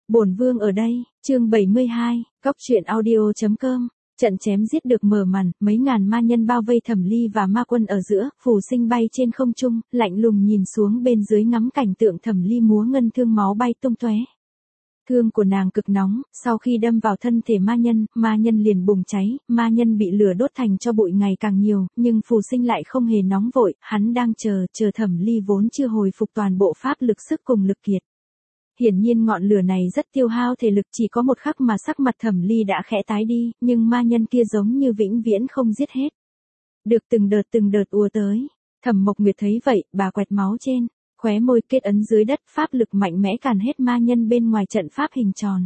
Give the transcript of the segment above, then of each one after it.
Bổn vương ở đây, chương 72, Cóc truyện audio.com. Trận chém giết được mở màn, mấy ngàn ma nhân bao vây Thẩm Ly và ma quân ở giữa, Phù Sinh bay trên không trung, lạnh lùng nhìn xuống bên dưới ngắm cảnh tượng Thẩm Ly múa ngân thương máu bay tung tóe. Thương của nàng cực nóng, sau khi đâm vào thân thể ma nhân liền bùng cháy, ma nhân bị lửa đốt thành cho bụi ngày càng nhiều, nhưng Phù Sinh lại không hề nóng vội, hắn đang chờ Thẩm Ly vốn chưa hồi phục toàn bộ pháp lực sức cùng lực kiệt. Hiển nhiên ngọn lửa này rất tiêu hao thể lực, chỉ có một khắc mà sắc mặt Thẩm Ly đã khẽ tái đi, nhưng ma nhân kia giống như vĩnh viễn không giết hết. Được từng đợt ùa tới. Thẩm Mộc Nguyệt thấy vậy, bà quẹt máu trên, khóe môi kết ấn dưới đất, pháp lực mạnh mẽ càn hết ma nhân bên ngoài trận pháp hình tròn.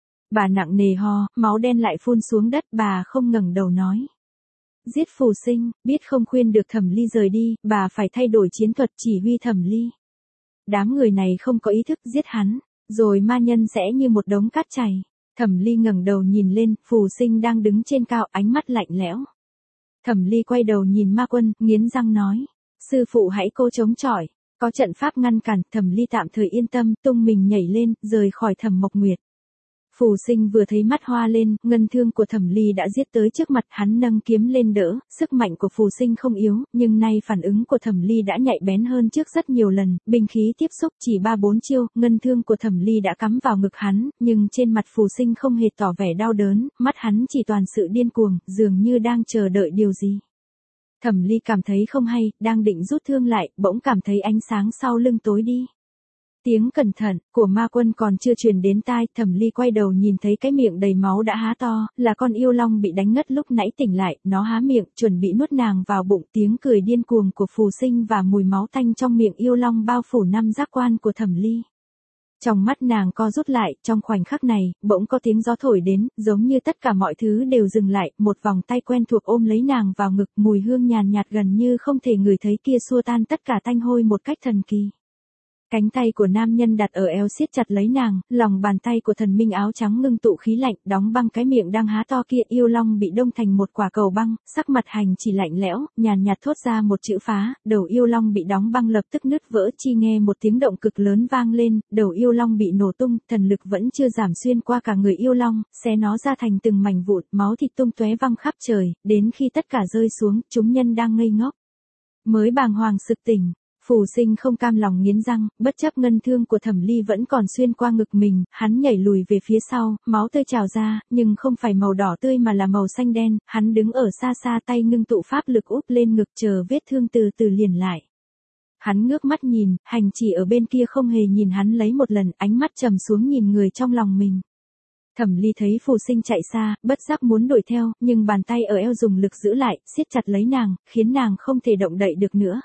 Bà nặng nề ho, máu đen lại phun xuống đất, bà không ngẩng đầu nói. Giết Phù Sinh, biết không khuyên được Thẩm Ly rời đi, bà phải thay đổi chiến thuật chỉ huy Thẩm Ly. Đám người này không có ý thức, giết hắn, rồi ma nhân sẽ như một đống cát chảy. Thẩm Ly ngẩng đầu nhìn lên, Phù Sinh đang đứng trên cao, ánh mắt lạnh lẽo. Thẩm Ly quay đầu nhìn ma quân, nghiến răng nói, sư phụ hãy cố chống chọi, có trận pháp ngăn cản. Thẩm Ly tạm thời yên tâm, tung mình nhảy lên, rời khỏi Thẩm Mộc Nguyệt. Phù Sinh vừa thấy mắt hoa lên, ngân thương của Thẩm Ly đã giết tới trước mặt, hắn nâng kiếm lên đỡ, sức mạnh của Phù Sinh không yếu, nhưng nay phản ứng của Thẩm Ly đã nhạy bén hơn trước rất nhiều lần, binh khí tiếp xúc chỉ 3-4 chiêu, ngân thương của Thẩm Ly đã cắm vào ngực hắn, nhưng trên mặt Phù Sinh không hề tỏ vẻ đau đớn, mắt hắn chỉ toàn sự điên cuồng, dường như đang chờ đợi điều gì. Thẩm Ly cảm thấy không hay, đang định rút thương lại, bỗng cảm thấy ánh sáng sau lưng tối đi. Tiếng cẩn thận của ma quân còn chưa truyền đến tai, Thẩm Ly quay đầu nhìn thấy cái miệng đầy máu đã há to, là con yêu long bị đánh ngất lúc nãy tỉnh lại, nó há miệng, chuẩn bị nuốt nàng vào bụng. Tiếng cười điên cuồng của Phù Sinh và mùi máu tanh trong miệng yêu long bao phủ năm giác quan của Thẩm Ly. Trong mắt nàng co rút lại, trong khoảnh khắc này, bỗng có tiếng gió thổi đến, giống như tất cả mọi thứ đều dừng lại, một vòng tay quen thuộc ôm lấy nàng vào ngực, mùi hương nhàn nhạt gần như không thể ngửi thấy kia xua tan tất cả tanh hôi một cách thần kỳ. Cánh tay của nam nhân đặt ở eo siết chặt lấy nàng, lòng bàn tay của thần minh áo trắng ngưng tụ khí lạnh, đóng băng cái miệng đang há to kia. Yêu long bị đông thành một quả cầu băng, sắc mặt hành chỉ lạnh lẽo, nhàn nhạt thốt ra một chữ phá, đầu yêu long bị đóng băng lập tức nứt vỡ, chỉ nghe một tiếng động cực lớn vang lên, đầu yêu long bị nổ tung, thần lực vẫn chưa giảm xuyên qua cả người yêu long, xé nó ra thành từng mảnh vụn, máu thịt tung tóe văng khắp trời, đến khi tất cả rơi xuống, chúng nhân đang ngây ngốc mới bàng hoàng sực tỉnh. Phù Sinh không cam lòng nghiến răng, bất chấp ngân thương của Thẩm Ly vẫn còn xuyên qua ngực mình, hắn nhảy lùi về phía sau, máu tươi trào ra, nhưng không phải màu đỏ tươi mà là màu xanh đen, hắn đứng ở xa xa, tay ngưng tụ pháp lực úp lên ngực chờ vết thương từ từ liền lại. Hắn ngước mắt nhìn, hành chỉ ở bên kia không hề nhìn hắn lấy một lần, ánh mắt trầm xuống nhìn người trong lòng mình. Thẩm Ly thấy Phù Sinh chạy xa, bất giác muốn đuổi theo, nhưng bàn tay ở eo dùng lực giữ lại, siết chặt lấy nàng, khiến nàng không thể động đậy được nữa.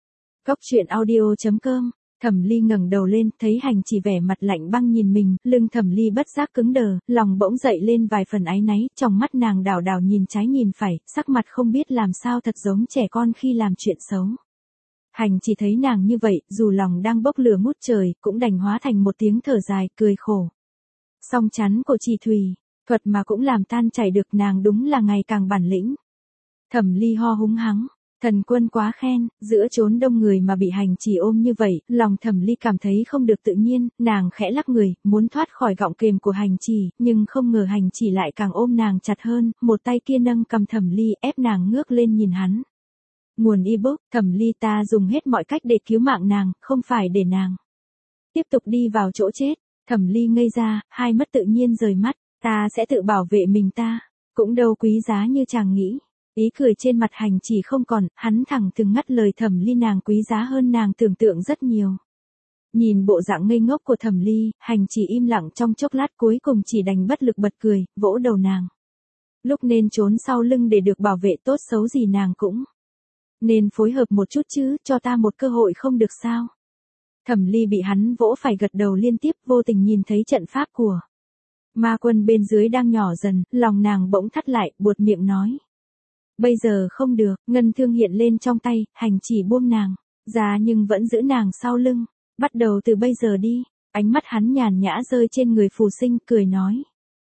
Cóc truyện audio.com. Thẩm Ly ngẩng đầu lên, thấy hành chỉ vẻ mặt lạnh băng nhìn mình, lưng Thẩm Ly bất giác cứng đờ, lòng bỗng dậy lên vài phần áy náy, trong mắt nàng đảo đảo nhìn trái nhìn phải, sắc mặt không biết làm sao thật giống trẻ con khi làm chuyện xấu. Hành chỉ thấy nàng như vậy, dù lòng đang bốc lửa ngút trời, cũng đành hóa thành một tiếng thở dài, cười khổ. Song chắn của Trì Thủy, thuật mà cũng làm tan chảy được, nàng đúng là ngày càng bản lĩnh. Thẩm Ly ho húng hắng. Thần quân quá khen, giữa chốn đông người mà bị hành chỉ ôm như vậy, lòng Thẩm Ly cảm thấy không được tự nhiên, nàng khẽ lắc người, muốn thoát khỏi gọng kềm của hành chỉ, nhưng không ngờ hành chỉ lại càng ôm nàng chặt hơn, một tay kia nâng cầm Thẩm Ly ép nàng ngước lên nhìn hắn. Nguồn ebook, Thẩm Ly, ta dùng hết mọi cách để cứu mạng nàng, không phải để nàng tiếp tục đi vào chỗ chết. Thẩm Ly ngây ra, hai mắt tự nhiên rời mắt, ta sẽ tự bảo vệ mình ta, cũng đâu quý giá như chàng nghĩ. Ý cười trên mặt hành chỉ không còn, hắn thẳng thừng ngắt lời Thẩm Ly, nàng quý giá hơn nàng tưởng tượng rất nhiều. Nhìn bộ dạng ngây ngốc của Thẩm Ly, hành chỉ im lặng trong chốc lát, cuối cùng chỉ đành bất lực bật cười, vỗ đầu nàng. Lúc nên trốn sau lưng để được bảo vệ, tốt xấu gì nàng cũng nên phối hợp một chút chứ, cho ta một cơ hội không được sao. Thẩm Ly bị hắn vỗ phải gật đầu liên tiếp, vô tình nhìn thấy trận pháp của ma quân bên dưới đang nhỏ dần, lòng nàng bỗng thắt lại, buột miệng nói. Bây giờ không được, ngân thương hiện lên trong tay, hành chỉ buông nàng ra nhưng vẫn giữ nàng sau lưng. Bắt đầu từ bây giờ đi. Ánh mắt hắn nhàn nhã rơi trên người Phù Sinh, cười nói.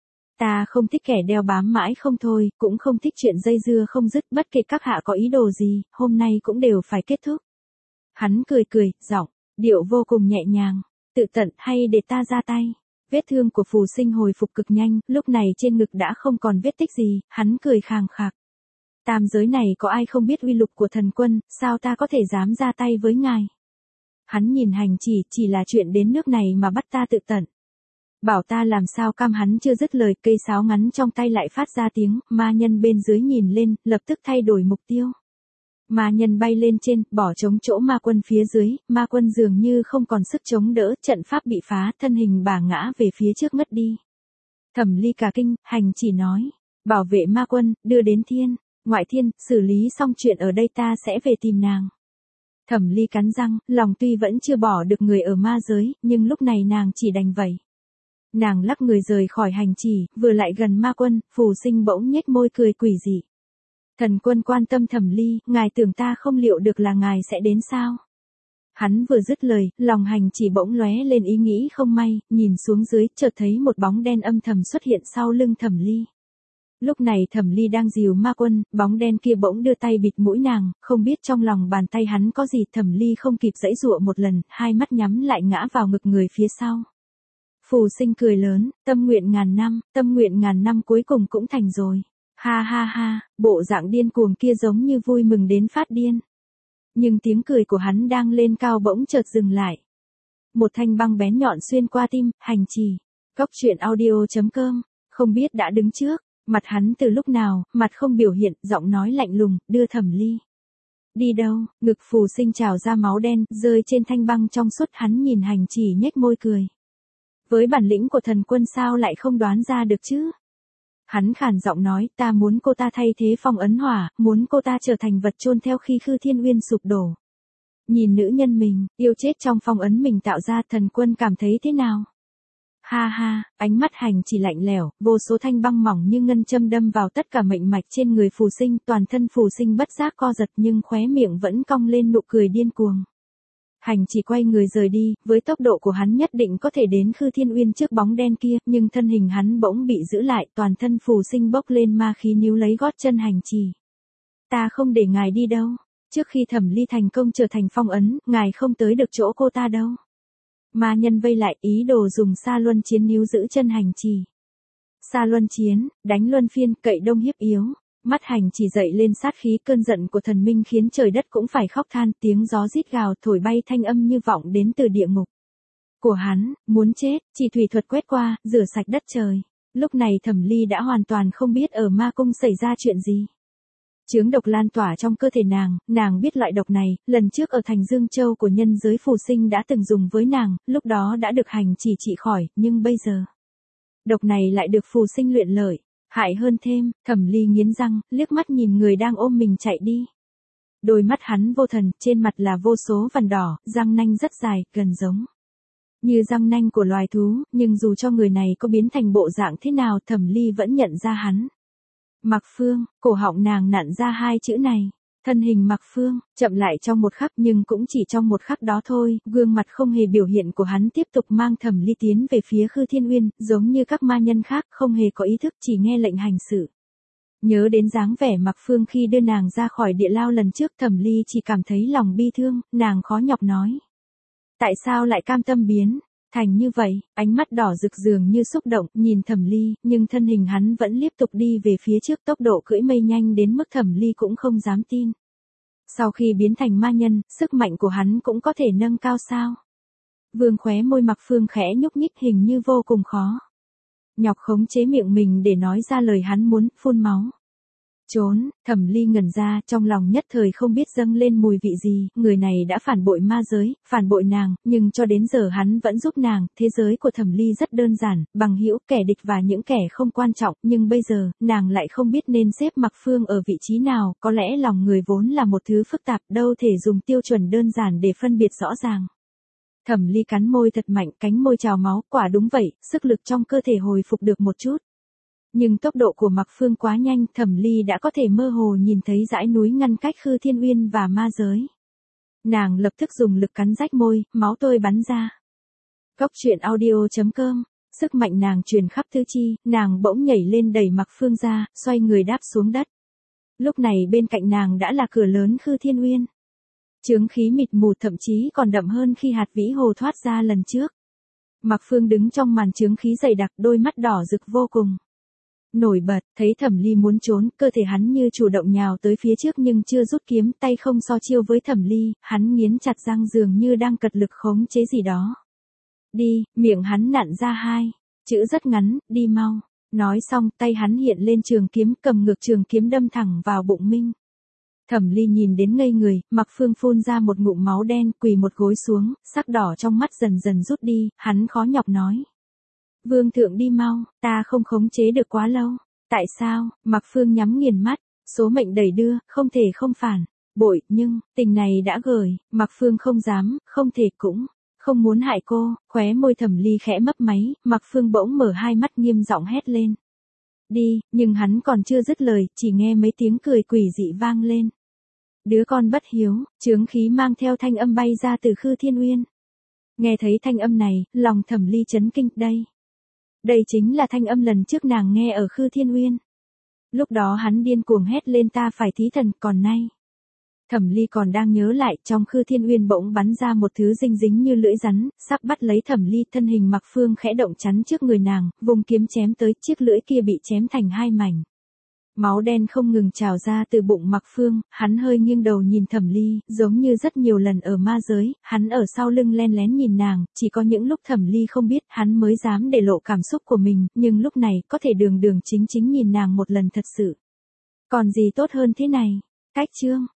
Ta không thích kẻ đeo bám mãi không thôi, cũng không thích chuyện dây dưa không dứt, bất kể các hạ có ý đồ gì, hôm nay cũng đều phải kết thúc. Hắn cười, giọng điệu vô cùng nhẹ nhàng. Tự tận hay để ta ra tay? Vết thương của Phù Sinh hồi phục cực nhanh, lúc này trên ngực đã không còn vết tích gì, hắn cười khàng khạc. Tam giới này có ai không biết uy lực của thần quân, sao ta có thể dám ra tay với ngài? Hắn nhìn hành chỉ là chuyện đến nước này mà bắt ta tự tận. Bảo ta làm sao cam, hắn chưa dứt lời, cây sáo ngắn trong tay lại phát ra tiếng, ma nhân bên dưới nhìn lên, lập tức thay đổi mục tiêu. Ma nhân bay lên trên, bỏ trống chỗ ma quân phía dưới, ma quân dường như không còn sức chống đỡ, trận pháp bị phá, thân hình bà ngã về phía trước ngất đi. Thẩm Ly cả kinh, hành chỉ nói, bảo vệ ma quân, đưa đến thiên, ngoại thiên, xử lý xong chuyện ở đây ta sẽ về tìm nàng. Thẩm Ly cắn răng, lòng tuy vẫn chưa bỏ được người ở ma giới, nhưng lúc này nàng chỉ đành vậy. Nàng lắc người rời khỏi hành chỉ, vừa lại gần ma quân, Phù Sinh bỗng nhếch môi cười quỷ dị. Thần quân quan tâm Thẩm Ly, ngài tưởng ta không liệu được là ngài sẽ đến sao? Hắn vừa dứt lời, lòng hành chỉ bỗng lóe lên ý nghĩ không may, nhìn xuống dưới, chợt thấy một bóng đen âm thầm xuất hiện sau lưng Thẩm Ly. Lúc này Thẩm Ly đang dìu ma quân, bóng đen kia bỗng đưa tay bịt mũi nàng, không biết trong lòng bàn tay hắn có gì. Thẩm Ly không kịp giãy giụa một lần, hai mắt nhắm lại ngã vào ngực người phía sau. Phù Sinh cười lớn, tâm nguyện ngàn năm cuối cùng cũng thành rồi. Ha ha ha, bộ dạng điên cuồng kia giống như vui mừng đến phát điên. Nhưng tiếng cười của hắn đang lên cao bỗng chợt dừng lại. Một thanh băng bén nhọn xuyên qua tim, hành trì. Góc truyện audio.com, không biết đã đứng trước, mặt hắn từ lúc nào, mặt không biểu hiện, giọng nói lạnh lùng, đưa Thẩm Ly. Đi đâu? Ngực Phù Sinh trào ra máu đen, rơi trên thanh băng trong suốt, hắn nhìn hành trì nhếch môi cười. Với bản lĩnh của thần quân sao lại không đoán ra được chứ? Hắn khàn giọng nói, ta muốn cô ta thay thế phong ấn hỏa, muốn cô ta trở thành vật chôn theo khi Khư Thiên Uyên sụp đổ. Nhìn nữ nhân mình, yêu chết trong phong ấn mình tạo ra, thần quân cảm thấy thế nào? Ha ha, ánh mắt hành chỉ lạnh lẽo, vô số thanh băng mỏng như ngân châm đâm vào tất cả mệnh mạch trên người Phù Sinh, toàn thân Phù Sinh bất giác co giật nhưng khóe miệng vẫn cong lên nụ cười điên cuồng. Hành chỉ quay người rời đi, với tốc độ của hắn nhất định có thể đến Khư Thiên Uyên trước bóng đen kia, nhưng thân hình hắn bỗng bị giữ lại, toàn thân Phù Sinh bốc lên ma khí níu lấy gót chân hành chỉ. Ta không để ngài đi đâu, trước khi Thẩm Ly thành công trở thành phong ấn, ngài không tới được chỗ cô ta đâu. Ma nhân vây lại, ý đồ dùng Sa Luân Chiến níu giữ chân hành chỉ. Sa Luân Chiến, đánh luân phiên, cậy đông hiếp yếu. Mắt hành chỉ dậy lên sát khí, cơn giận của thần minh khiến trời đất cũng phải khóc than, tiếng gió rít gào thổi bay thanh âm như vọng đến từ địa ngục. Của hắn, muốn chết, chỉ thủy thuật quét qua, rửa sạch đất trời. Lúc này Thẩm Ly đã hoàn toàn không biết ở ma cung xảy ra chuyện gì. Chướng độc lan tỏa trong cơ thể nàng biết loại độc này, lần trước ở thành Dương Châu của nhân giới Phù Sinh đã từng dùng với nàng, lúc đó đã được hành chỉ trị khỏi, nhưng bây giờ, độc này lại được Phù Sinh luyện lợi. Hại hơn thêm, Thẩm Ly nghiến răng, liếc mắt nhìn người đang ôm mình chạy đi. Đôi mắt hắn vô thần, trên mặt là vô số vằn đỏ, răng nanh rất dài, gần giống như răng nanh của loài thú, nhưng dù cho người này có biến thành bộ dạng thế nào, Thẩm Ly vẫn nhận ra hắn. Mạc Phương, cổ họng nàng nặn ra hai chữ này. Thân hình Mạc Phương, chậm lại trong một khắc nhưng cũng chỉ trong một khắc đó thôi, gương mặt không hề biểu hiện của hắn tiếp tục mang Thẩm Ly tiến về phía Khư Thiên Uyên, giống như các ma nhân khác, không hề có ý thức, chỉ nghe lệnh hành sự. Nhớ đến dáng vẻ Mạc Phương khi đưa nàng ra khỏi địa lao lần trước, Thẩm Ly chỉ cảm thấy lòng bi thương, nàng khó nhọc nói. Tại sao lại cam tâm biến thành như vậy? Ánh mắt đỏ rực dường như xúc động, nhìn Thẩm Ly, nhưng thân hình hắn vẫn tiếp tục đi về phía trước, tốc độ cưỡi mây nhanh đến mức Thẩm Ly cũng không dám tin. Sau khi biến thành ma nhân, sức mạnh của hắn cũng có thể nâng cao sao? Vương khóe môi Mạc Phương khẽ nhúc nhích, hình như vô cùng khó nhọc khống chế miệng mình để nói ra lời hắn muốn, phun máu. Trốn, Thẩm Ly ngẩn ra, trong lòng nhất thời không biết dâng lên mùi vị gì, người này đã phản bội ma giới, phản bội nàng, nhưng cho đến giờ hắn vẫn giúp nàng, thế giới của Thẩm Ly rất đơn giản, bằng hữu, kẻ địch và những kẻ không quan trọng, nhưng bây giờ, nàng lại không biết nên xếp Mạc Phương ở vị trí nào, có lẽ lòng người vốn là một thứ phức tạp, đâu thể dùng tiêu chuẩn đơn giản để phân biệt rõ ràng. Thẩm Ly cắn môi thật mạnh, cánh môi trào máu, quả đúng vậy, sức lực trong cơ thể hồi phục được một chút. Nhưng tốc độ của Mạc Phương quá nhanh, Thẩm Ly đã có thể mơ hồ nhìn thấy dãy núi ngăn cách Khư Thiên Uyên và ma giới. Nàng lập tức dùng lực cắn rách môi, máu tươi bắn ra. Góc truyện audio.com, sức mạnh nàng truyền khắp tứ chi, nàng bỗng nhảy lên đẩy Mạc Phương ra, xoay người đáp xuống đất. Lúc này bên cạnh nàng đã là cửa lớn Khư Thiên Uyên. Chướng khí mịt mù, thậm chí còn đậm hơn khi hạt vĩ hồ thoát ra lần trước. Mạc Phương đứng trong màn chướng khí dày đặc, đôi mắt đỏ rực vô cùng. Nổi bật, thấy Thẩm Ly muốn trốn, cơ thể hắn như chủ động nhào tới phía trước nhưng chưa rút kiếm, tay không so chiêu với Thẩm Ly, hắn nghiến chặt răng dường như đang cật lực khống chế gì đó. Đi, miệng hắn nặn ra hai chữ rất ngắn, đi mau. Nói xong, tay hắn hiện lên trường kiếm, cầm ngược trường kiếm đâm thẳng vào bụng Minh. Thẩm Ly nhìn đến ngây người, Mạc Phương phun ra một ngụm máu đen, quỳ một gối xuống, sắc đỏ trong mắt dần dần rút đi, hắn khó nhọc nói. Vương thượng đi mau, ta không khống chế được quá lâu. Tại sao? Mạc Phương nhắm nghiền mắt, số mệnh đẩy đưa, không thể không phản. Bội, nhưng, tình này đã gửi, Mạc Phương không dám, không thể cũng. Không muốn hại cô, khóe môi Thẩm Ly khẽ mấp máy, Mạc Phương bỗng mở hai mắt nghiêm giọng hét lên. Đi, nhưng hắn còn chưa dứt lời, chỉ nghe mấy tiếng cười quỷ dị vang lên. Đứa con bất hiếu, chướng khí mang theo thanh âm bay ra từ Khư Thiên Uyên. Nghe thấy thanh âm này, lòng Thẩm Ly chấn kinh, đây chính là thanh âm lần trước nàng nghe ở Khư Thiên Uyên. Lúc đó hắn điên cuồng hét lên ta phải thí thần, còn nay. Thẩm Ly còn đang nhớ lại, trong Khư Thiên Uyên bỗng bắn ra một thứ dinh dính như lưỡi rắn, sắp bắt lấy Thẩm Ly, thân hình Mạc Phương khẽ động chắn trước người nàng, vùng kiếm chém tới, chiếc lưỡi kia bị chém thành hai mảnh. Máu đen không ngừng trào ra từ bụng Mạc Phương, hắn hơi nghiêng đầu nhìn Thẩm Ly, giống như rất nhiều lần ở ma giới, hắn ở sau lưng len lén nhìn nàng, chỉ có những lúc Thẩm Ly không biết hắn mới dám để lộ cảm xúc của mình, nhưng lúc này có thể đường đường chính chính nhìn nàng một lần thật sự. Còn gì tốt hơn thế này? Cách chương